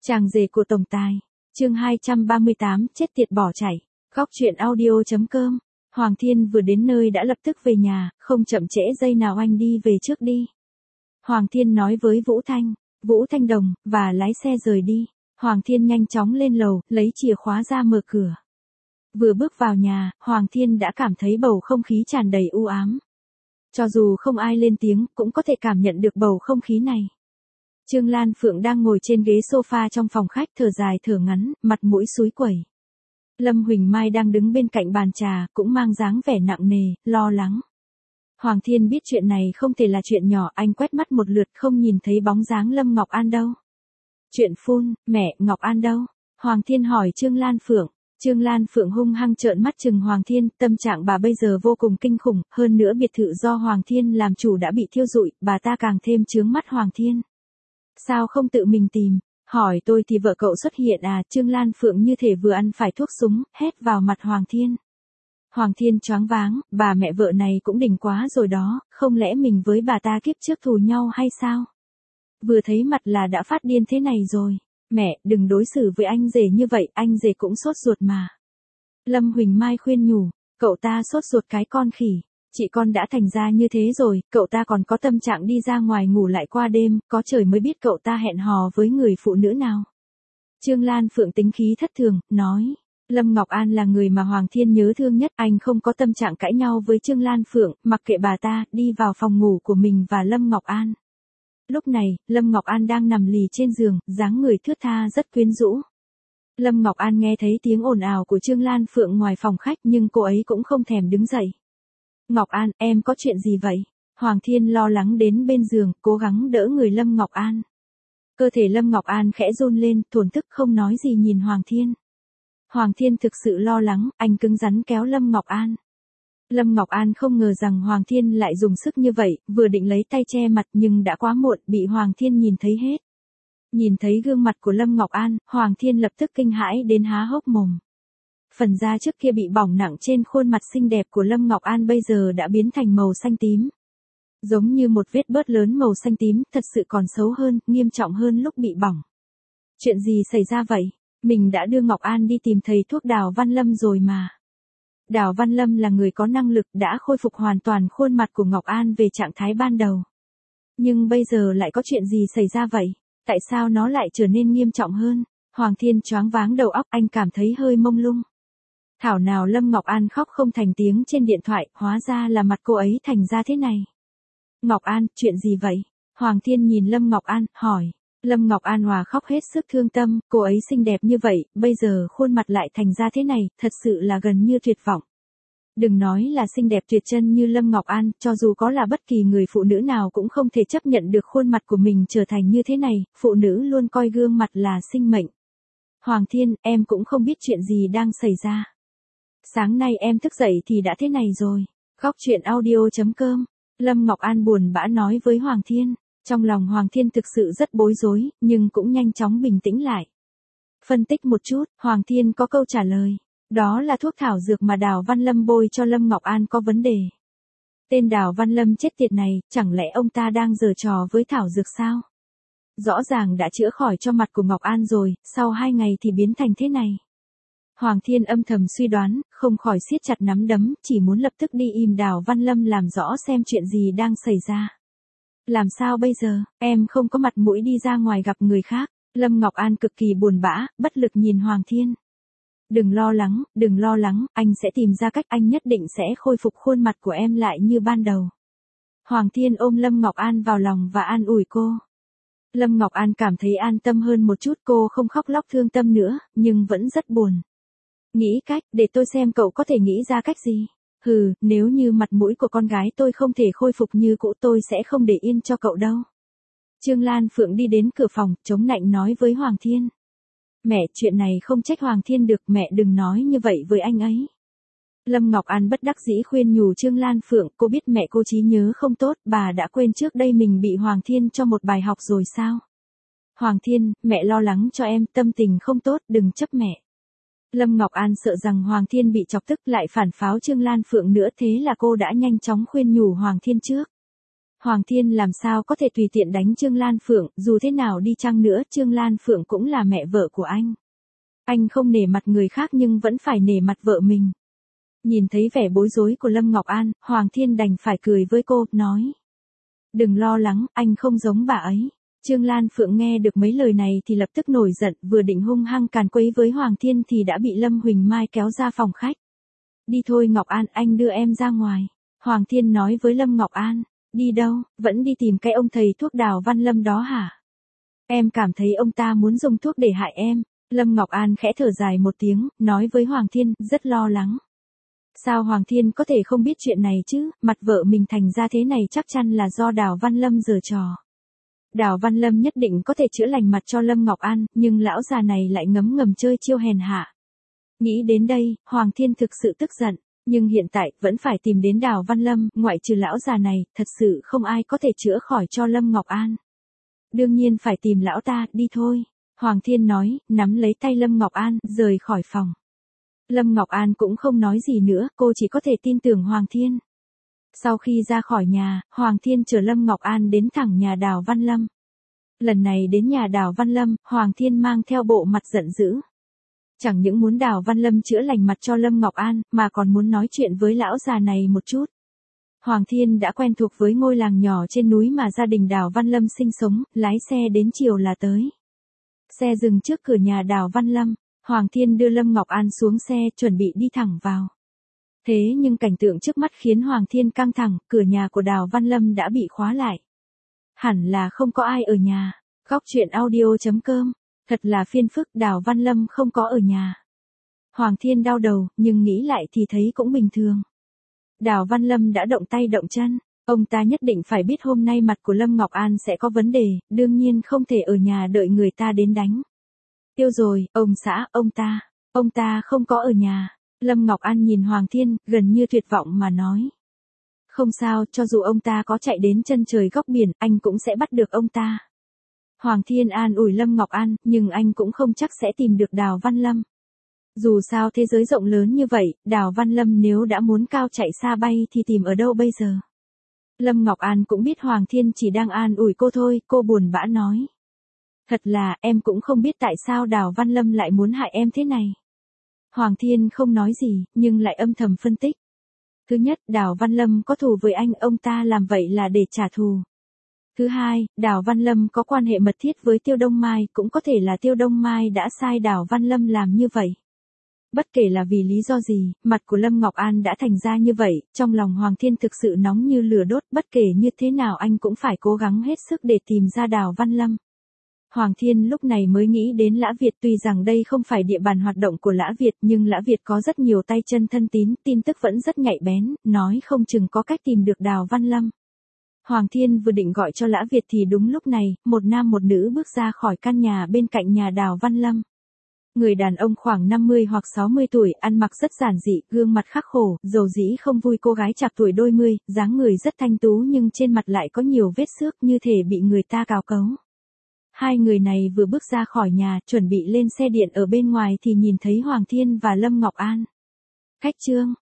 Chàng rể của tổng tài. Chương 238, chết tiệt bỏ chạy. Góc truyện audio.com. Hoàng Thiên vừa đến nơi đã lập tức về nhà, không chậm trễ giây nào, anh đi về trước đi. Hoàng Thiên nói với Vũ Thanh Đồng, và lái xe rời đi. Hoàng Thiên nhanh chóng lên lầu, lấy chìa khóa ra mở cửa. Vừa bước vào nhà, Hoàng Thiên đã cảm thấy bầu không khí tràn đầy u ám. Cho dù không ai lên tiếng, cũng có thể cảm nhận được bầu không khí này. Trương Lan Phượng đang ngồi trên ghế sofa trong phòng khách, thở dài thở ngắn, mặt mũi xúi quẩy. Lâm Huỳnh Mai đang đứng bên cạnh bàn trà, cũng mang dáng vẻ nặng nề, lo lắng. Hoàng Thiên biết chuyện này không thể là chuyện nhỏ, anh quét mắt một lượt không nhìn thấy bóng dáng Lâm Ngọc An đâu. Chuyện phun, mẹ, Ngọc An đâu? Hoàng Thiên hỏi Trương Lan Phượng. Trương Lan Phượng hung hăng trợn mắt chừng Hoàng Thiên, tâm trạng bà bây giờ vô cùng kinh khủng, hơn nữa biệt thự do Hoàng Thiên làm chủ đã bị thiêu rụi, bà ta càng thêm chướng mắt Hoàng Thiên. Sao không tự mình tìm? Hỏi tôi thì vợ cậu xuất hiện à? Trương Lan Phượng như thể vừa ăn phải thuốc súng, hét vào mặt Hoàng Thiên. Hoàng Thiên choáng váng, bà mẹ vợ này cũng đỉnh quá rồi đó, không lẽ mình với bà ta kiếp trước thù nhau hay sao? Vừa thấy mặt là đã phát điên thế này rồi. Mẹ, đừng đối xử với anh rể như vậy, anh rể cũng sốt ruột mà. Lâm Huỳnh Mai khuyên nhủ, cậu ta sốt ruột cái con khỉ. Chị con đã thành ra như thế rồi, cậu ta còn có tâm trạng đi ra ngoài ngủ lại qua đêm, có trời mới biết cậu ta hẹn hò với người phụ nữ nào. Trương Lan Phượng tính khí thất thường, nói, Lâm Ngọc An là người mà Hoàng Thiên nhớ thương nhất, anh không có tâm trạng cãi nhau với Trương Lan Phượng, mặc kệ bà ta, đi vào phòng ngủ của mình và Lâm Ngọc An. Lúc này, Lâm Ngọc An đang nằm lì trên giường, dáng người thướt tha rất quyến rũ. Lâm Ngọc An nghe thấy tiếng ồn ào của Trương Lan Phượng ngoài phòng khách nhưng cô ấy cũng không thèm đứng dậy. Ngọc An, em có chuyện gì vậy? Hoàng Thiên lo lắng đến bên giường, cố gắng đỡ người Lâm Ngọc An. Cơ thể Lâm Ngọc An khẽ run lên, thổn thức không nói gì nhìn Hoàng Thiên. Hoàng Thiên thực sự lo lắng, anh cứng rắn kéo Lâm Ngọc An. Lâm Ngọc An không ngờ rằng Hoàng Thiên lại dùng sức như vậy, vừa định lấy tay che mặt nhưng đã quá muộn, bị Hoàng Thiên nhìn thấy hết. Nhìn thấy gương mặt của Lâm Ngọc An, Hoàng Thiên lập tức kinh hãi đến há hốc mồm. Phần da trước kia bị bỏng nặng trên khuôn mặt xinh đẹp của Lâm Ngọc An bây giờ đã biến thành màu xanh tím. Giống như một vết bớt lớn màu xanh tím, thật sự còn xấu hơn, nghiêm trọng hơn lúc bị bỏng. Chuyện gì xảy ra vậy? Mình đã đưa Ngọc An đi tìm thầy thuốc Đào Văn Lâm rồi mà. Đào Văn Lâm là người có năng lực đã khôi phục hoàn toàn khuôn mặt của Ngọc An về trạng thái ban đầu. Nhưng bây giờ lại có chuyện gì xảy ra vậy? Tại sao nó lại trở nên nghiêm trọng hơn? Hoàng Thiên choáng váng đầu óc, anh cảm thấy hơi mông lung. Thảo nào Lâm Ngọc An khóc không thành tiếng trên điện thoại, hóa ra là mặt cô ấy thành ra thế này. Ngọc An, chuyện gì vậy? Hoàng Thiên nhìn Lâm Ngọc An, hỏi. Lâm Ngọc An hòa khóc hết sức thương tâm, cô ấy xinh đẹp như vậy, bây giờ khuôn mặt lại thành ra thế này, thật sự là gần như tuyệt vọng. Đừng nói là xinh đẹp tuyệt chân như Lâm Ngọc An, cho dù có là bất kỳ người phụ nữ nào cũng không thể chấp nhận được khuôn mặt của mình trở thành như thế này, phụ nữ luôn coi gương mặt là sinh mệnh. Hoàng Thiên, em cũng không biết chuyện gì đang xảy ra. Sáng nay em thức dậy thì đã thế này rồi. Góc truyện audio.com. Lâm Ngọc An buồn bã nói với Hoàng Thiên. Trong lòng Hoàng Thiên thực sự rất bối rối, nhưng cũng nhanh chóng bình tĩnh lại. Phân tích một chút, Hoàng Thiên có câu trả lời. Đó là thuốc thảo dược mà Đào Văn Lâm bôi cho Lâm Ngọc An có vấn đề. Tên Đào Văn Lâm chết tiệt này, chẳng lẽ ông ta đang giở trò với thảo dược sao? Rõ ràng đã chữa khỏi cho mặt của Ngọc An rồi, sau 2 ngày thì biến thành thế này. Hoàng Thiên âm thầm suy đoán, không khỏi siết chặt nắm đấm, chỉ muốn lập tức đi im Đào Văn Lâm làm rõ xem chuyện gì đang xảy ra. Làm sao bây giờ, em không có mặt mũi đi ra ngoài gặp người khác. Lâm Ngọc An cực kỳ buồn bã, bất lực nhìn Hoàng Thiên. Đừng lo lắng, anh sẽ tìm ra cách, anh nhất định sẽ khôi phục khuôn mặt của em lại như ban đầu. Hoàng Thiên ôm Lâm Ngọc An vào lòng và an ủi cô. Lâm Ngọc An cảm thấy an tâm hơn một chút, cô không khóc lóc thương tâm nữa, nhưng vẫn rất buồn. Nghĩ cách, để tôi xem cậu có thể nghĩ ra cách gì. Nếu như mặt mũi của con gái tôi không thể khôi phục như cũ tôi sẽ không để yên cho cậu đâu. Trương Lan Phượng đi đến cửa phòng, chống nạnh nói với Hoàng Thiên. Mẹ, chuyện này không trách Hoàng Thiên được, mẹ đừng nói như vậy với anh ấy. Lâm Ngọc An bất đắc dĩ khuyên nhủ Trương Lan Phượng, cô biết mẹ cô trí nhớ không tốt, bà đã quên trước đây mình bị Hoàng Thiên cho một bài học rồi sao? Hoàng Thiên, mẹ lo lắng cho em, tâm tình không tốt, đừng chấp mẹ. Lâm Ngọc An sợ rằng Hoàng Thiên bị chọc tức lại phản pháo Trương Lan Phượng nữa, thế là cô đã nhanh chóng khuyên nhủ Hoàng Thiên trước. Hoàng Thiên làm sao có thể tùy tiện đánh Trương Lan Phượng, dù thế nào đi chăng nữa Trương Lan Phượng cũng là mẹ vợ của anh. Anh không nể mặt người khác nhưng vẫn phải nể mặt vợ mình. Nhìn thấy vẻ bối rối của Lâm Ngọc An, Hoàng Thiên đành phải cười với cô, nói. Đừng lo lắng, anh không giống bà ấy. Trương Lan Phượng nghe được mấy lời này thì lập tức nổi giận, vừa định hung hăng càn quấy với Hoàng Thiên thì đã bị Lâm Huỳnh Mai kéo ra phòng khách. Đi thôi Ngọc An, anh đưa em ra ngoài. Hoàng Thiên nói với Lâm Ngọc An. Đi đâu, vẫn đi tìm cái ông thầy thuốc Đào Văn Lâm đó hả? Em cảm thấy ông ta muốn dùng thuốc để hại em. Lâm Ngọc An khẽ thở dài một tiếng, nói với Hoàng Thiên, rất lo lắng. Sao Hoàng Thiên có thể không biết chuyện này chứ, mặt vợ mình thành ra thế này chắc chắn là do Đào Văn Lâm giở trò. Đào Văn Lâm nhất định có thể chữa lành mặt cho Lâm Ngọc An, nhưng lão già này lại ngấm ngầm chơi chiêu hèn hạ. Nghĩ đến đây, Hoàng Thiên thực sự tức giận, nhưng hiện tại vẫn phải tìm đến Đào Văn Lâm, ngoại trừ lão già này, thật sự không ai có thể chữa khỏi cho Lâm Ngọc An. Đương nhiên phải tìm lão ta, đi thôi. Hoàng Thiên nói, nắm lấy tay Lâm Ngọc An, rời khỏi phòng. Lâm Ngọc An cũng không nói gì nữa, cô chỉ có thể tin tưởng Hoàng Thiên. Sau khi ra khỏi nhà, Hoàng Thiên chở Lâm Ngọc An đến thẳng nhà Đào Văn Lâm. Lần này đến nhà Đào Văn Lâm, Hoàng Thiên mang theo bộ mặt giận dữ. Chẳng những muốn Đào Văn Lâm chữa lành mặt cho Lâm Ngọc An, mà còn muốn nói chuyện với lão già này một chút. Hoàng Thiên đã quen thuộc với ngôi làng nhỏ trên núi mà gia đình Đào Văn Lâm sinh sống, lái xe đến chiều là tới. Xe dừng trước cửa nhà Đào Văn Lâm, Hoàng Thiên đưa Lâm Ngọc An xuống xe, chuẩn bị đi thẳng vào. Thế nhưng cảnh tượng trước mắt khiến Hoàng Thiên căng thẳng, cửa nhà của Đào Văn Lâm đã bị khóa lại. Hẳn là không có ai ở nhà. Góc truyện audio.com. Thật là phiền phức, Đào Văn Lâm không có ở nhà. Hoàng Thiên đau đầu, nhưng nghĩ lại thì thấy cũng bình thường. Đào Văn Lâm đã động tay động chân, ông ta nhất định phải biết hôm nay mặt của Lâm Ngọc An sẽ có vấn đề, đương nhiên không thể ở nhà đợi người ta đến đánh. Tiêu rồi, ông xã, ông ta không có ở nhà. Lâm Ngọc An nhìn Hoàng Thiên, gần như tuyệt vọng mà nói. Không sao, cho dù ông ta có chạy đến chân trời góc biển, anh cũng sẽ bắt được ông ta. Hoàng Thiên an ủi Lâm Ngọc An, nhưng anh cũng không chắc sẽ tìm được Đào Văn Lâm. Dù sao thế giới rộng lớn như vậy, Đào Văn Lâm nếu đã muốn cao chạy xa bay thì tìm ở đâu bây giờ? Lâm Ngọc An cũng biết Hoàng Thiên chỉ đang an ủi cô thôi, cô buồn bã nói. Thật là, em cũng không biết tại sao Đào Văn Lâm lại muốn hại em thế này. Hoàng Thiên không nói gì, nhưng lại âm thầm phân tích. Thứ nhất, Đào Văn Lâm có thù với anh, ông ta làm vậy là để trả thù. Thứ hai, Đào Văn Lâm có quan hệ mật thiết với Tiêu Đông Mai, cũng có thể là Tiêu Đông Mai đã sai Đào Văn Lâm làm như vậy. Bất kể là vì lý do gì, mặt của Lâm Ngọc An đã thành ra như vậy, trong lòng Hoàng Thiên thực sự nóng như lửa đốt, bất kể như thế nào anh cũng phải cố gắng hết sức để tìm ra Đào Văn Lâm. Hoàng Thiên lúc này mới nghĩ đến Lã Việt, tuy rằng đây không phải địa bàn hoạt động của Lã Việt nhưng Lã Việt có rất nhiều tay chân thân tín, tin tức vẫn rất nhạy bén, nói không chừng có cách tìm được Đào Văn Lâm. Hoàng Thiên vừa định gọi cho Lã Việt thì đúng lúc này, một nam một nữ bước ra khỏi căn nhà bên cạnh nhà Đào Văn Lâm. Người đàn ông khoảng 50 hoặc 60 tuổi, ăn mặc rất giản dị, gương mặt khắc khổ, dầu dĩ không vui, cô gái chạc tuổi đôi mươi, dáng người rất thanh tú nhưng trên mặt lại có nhiều vết xước như thể bị người ta cào cấu. Hai người này vừa bước ra khỏi nhà, chuẩn bị lên xe điện ở bên ngoài thì nhìn thấy Hoàng Thiên và Lâm Ngọc An. Khách trương,